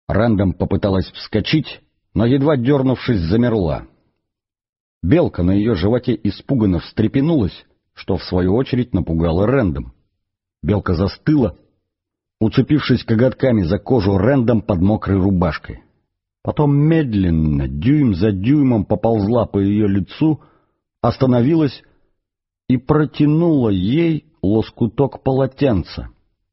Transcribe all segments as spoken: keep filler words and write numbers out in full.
Рэндом попыталась вскочить, но, едва дернувшись, замерла. Белка на ее животе испуганно встрепенулась, что в свою очередь напугало Рэндом. Белка застыла, уцепившись коготками за кожу Рэндом под мокрой рубашкой. Потом медленно, дюйм за дюймом поползла по ее лицу, остановилась и протянула ей лоскуток полотенца.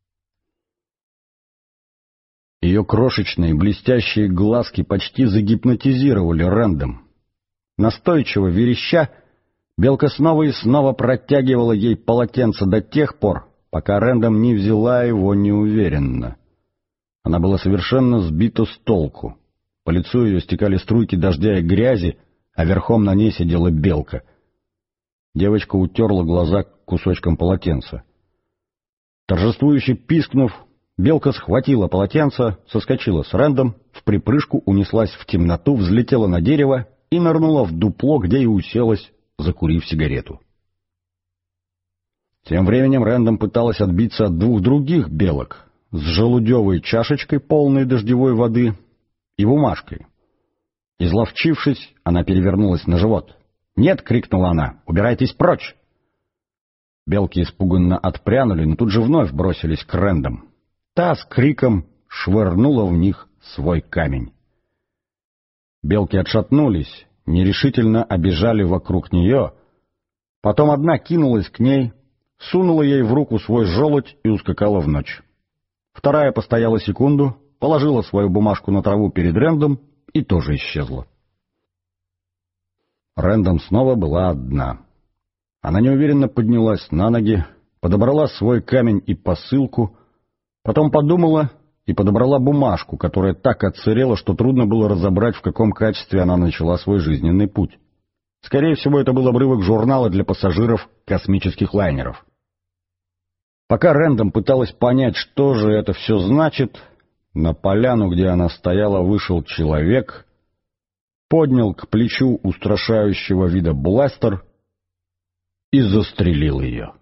Ее крошечные блестящие глазки почти загипнотизировали Рэндом. Настойчиво вереща, Белка снова и снова протягивала ей полотенце до тех пор, пока Рэндом не взяла его неуверенно. Она была совершенно сбита с толку. По лицу ее стекали струйки дождя и грязи, а верхом на ней сидела Белка. Девочка утерла глаза кусочком полотенца. Торжествующе пискнув, Белка схватила полотенце, соскочила с Рэндом, вприпрыжку унеслась в темноту, взлетела на дерево и нырнула в дупло, где и уселась, закурив сигарету. Тем временем Рэндом пыталась отбиться от двух других белок с желудевой чашечкой, полной дождевой воды, и бумажкой. Изловчившись, она перевернулась на живот. «Нет!» — крикнула она. «Убирайтесь прочь!» Белки испуганно отпрянули, но тут же вновь бросились к Рэндом. Та с криком швырнула в них свой камень. Белки отшатнулись, нерешительно обежали вокруг нее. Потом одна кинулась к ней, сунула ей в руку свой желудь и ускакала в ночь. Вторая постояла секунду, положила свою бумажку на траву перед Рэндом и тоже исчезла. Рэндом снова была одна. Она неуверенно поднялась на ноги, подобрала свой камень и посылку, потом подумала и подобрала бумажку, которая так отсырела, что трудно было разобрать, в каком качестве она начала свой жизненный путь. Скорее всего, это был обрывок журнала для пассажиров космических лайнеров. Пока Рэндом пыталась понять, что же это все значит, на поляну, где она стояла, вышел человек, поднял к плечу устрашающего вида бластер и застрелил ее.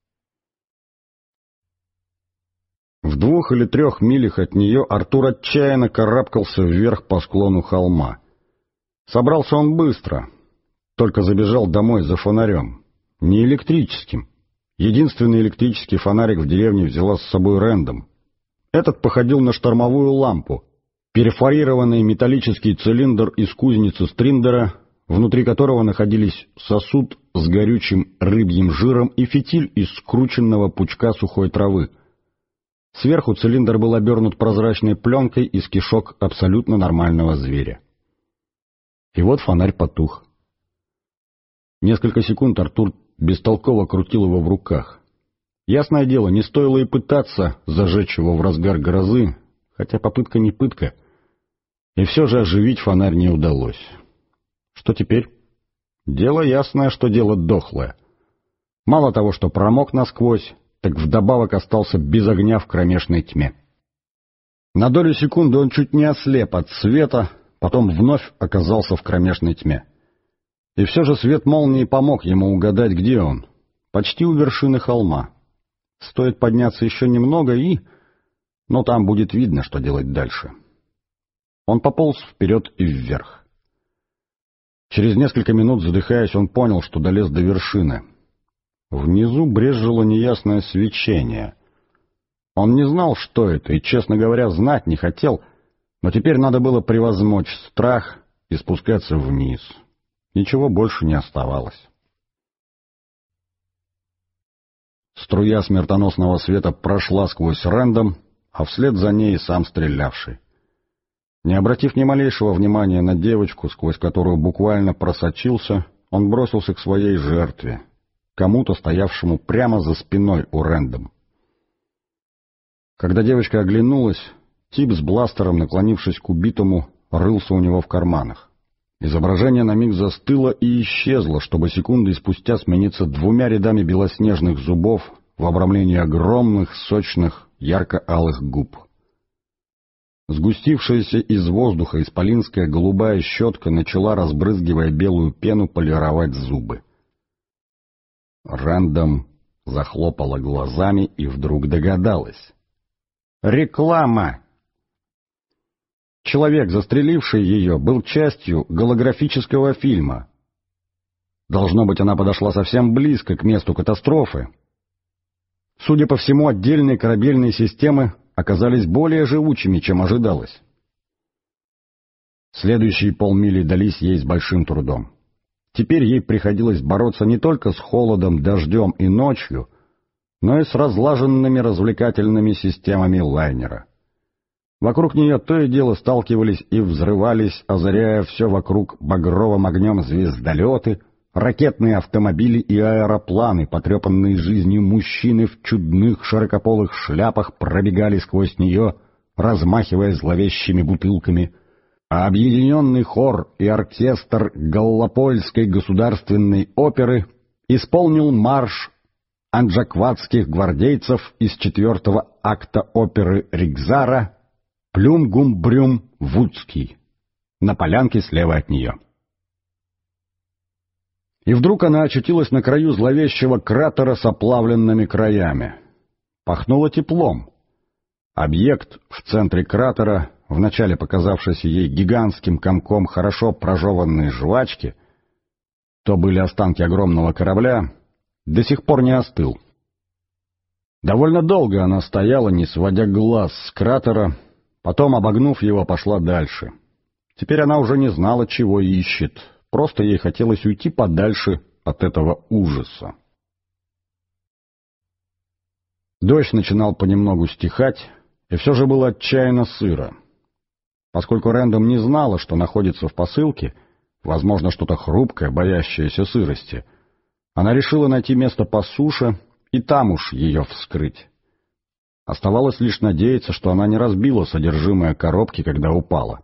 В двух или трех милях от нее Артур отчаянно карабкался вверх по склону холма. Собрался он быстро, только забежал домой за фонарем. Не электрическим. Единственный электрический фонарик в деревне взяла с собой Рэндом. Этот походил на штормовую лампу, перфорированный металлический цилиндр из кузницы Стриндера, внутри которого находились сосуд с горючим рыбьим жиром и фитиль из скрученного пучка сухой травы. Сверху цилиндр был обернут прозрачной пленкой из кишок абсолютно нормального зверя. И вот фонарь потух. Несколько секунд Артур бестолково крутил его в руках. Ясное дело, не стоило и пытаться зажечь его в разгар грозы, хотя попытка не пытка. И все же оживить фонарь не удалось. Что теперь? Дело ясное, что дело дохлое. Мало того, что промок насквозь, так вдобавок остался без огня в кромешной тьме. На долю секунды он чуть не ослеп от света, потом вновь оказался в кромешной тьме. И все же свет молнии помог ему угадать, где он. Почти у вершины холма. Стоит подняться еще немного и... Но там будет видно, что делать дальше. Он пополз вперед и вверх. Через несколько минут, задыхаясь, он понял, что долез до вершины. Внизу брезжило неясное свечение. Он не знал, что это, и, честно говоря, знать не хотел, но теперь надо было превозмочь страх и спускаться вниз. Ничего больше не оставалось. Струя смертоносного света прошла сквозь Рэндом, а вслед за ней сам стрелявший. Не обратив ни малейшего внимания на девочку, сквозь которую буквально просочился, он бросился к своей жертве, кому-то, стоявшему прямо за спиной у Рэндом. Когда девочка оглянулась, тип с бластером, наклонившись к убитому, рылся у него в карманах. Изображение на миг застыло и исчезло, чтобы секундой спустя смениться двумя рядами белоснежных зубов в обрамлении огромных, сочных, ярко-алых губ. Сгустившаяся из воздуха исполинская голубая щетка начала, разбрызгивая белую пену, полировать зубы. Рэндом захлопала глазами и вдруг догадалась. «Реклама!» Человек, застреливший ее, был частью голографического фильма. Должно быть, она подошла совсем близко к месту катастрофы. Судя по всему, отдельные корабельные системы оказались более живучими, чем ожидалось. Следующие полмили дались ей с большим трудом. Теперь ей приходилось бороться не только с холодом, дождем и ночью, но и с разлаженными развлекательными системами лайнера. Вокруг нее то и дело сталкивались и взрывались, озаряя все вокруг багровым огнем звездолеты, ракетные автомобили и аэропланы, потрепанные жизнью мужчины в чудных широкополых шляпах, пробегали сквозь нее, размахивая зловещими бутылками, а объединенный хор и оркестр Галлопольской государственной оперы исполнил марш анджакватских гвардейцев из четвертого акта оперы Ригзара «Плюм-гум-брюм-вудский» на полянке слева от нее. И вдруг она очутилась на краю зловещего кратера с оплавленными краями. Пахнуло теплом. Объект в центре кратера, вначале показавшийся ей гигантским комком хорошо прожеванной жвачки, то были останки огромного корабля, до сих пор не остыл. Довольно долго она стояла, не сводя глаз с кратера, потом, обогнув его, пошла дальше. Теперь она уже не знала, чего ищет, просто ей хотелось уйти подальше от этого ужаса. Дождь начинал понемногу стихать, и все же было отчаянно сыро. Поскольку Рэндом не знала, что находится в посылке, возможно, что-то хрупкое, боящееся сырости, она решила найти место по суше и там уж ее вскрыть. Оставалось лишь надеяться, что она не разбила содержимое коробки, когда упала.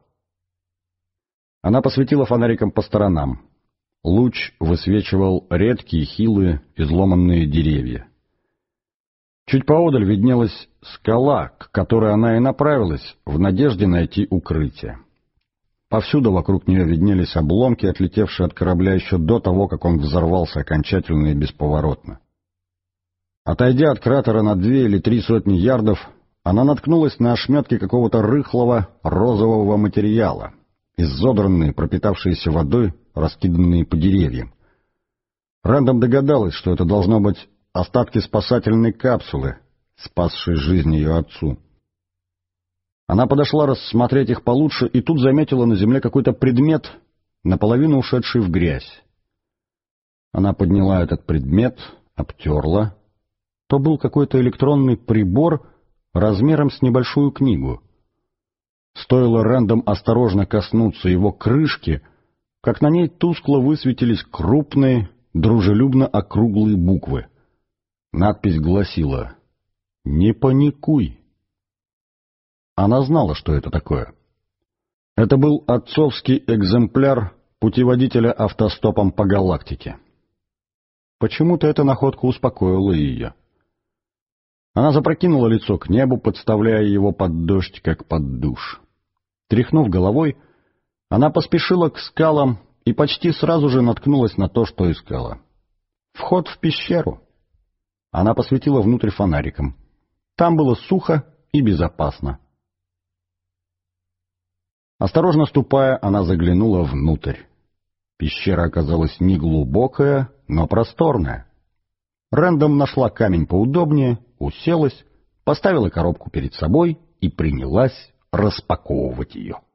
Она посветила фонариком по сторонам. Луч высвечивал редкие, хилые, изломанные деревья. Чуть поодаль виднелась скала, к которой она и направилась, в надежде найти укрытие. Повсюду вокруг нее виднелись обломки, отлетевшие от корабля еще до того, как он взорвался окончательно и бесповоротно. Отойдя от кратера на две или три сотни ярдов, она наткнулась на ошметки какого-то рыхлого розового материала, изодранные, пропитавшиеся водой, раскиданные по деревьям. Рэндом догадалась, что это должно быть остатки спасательной капсулы, спасшей жизнь ее отцу. Она подошла рассмотреть их получше и тут заметила на земле какой-то предмет, наполовину ушедший в грязь. Она подняла этот предмет, обтерла. То был какой-то электронный прибор размером с небольшую книгу. Стоило Рэндом осторожно коснуться его крышки, как на ней тускло высветились крупные, дружелюбно округлые буквы. Надпись гласила «Не паникуй». Она знала, что это такое. Это был отцовский экземпляр путеводителя автостопом по галактике. Почему-то эта находка успокоила ее. Она запрокинула лицо к небу, подставляя его под дождь, как под душ. Тряхнув головой, она поспешила к скалам и почти сразу же наткнулась на то, что искала. Вход в пещеру. Она посветила внутрь фонариком. Там было сухо и безопасно. Осторожно ступая, она заглянула внутрь. Пещера оказалась неглубокая, но просторная. Рэндом нашла камень поудобнее, уселась, поставила коробку перед собой и принялась распаковывать ее.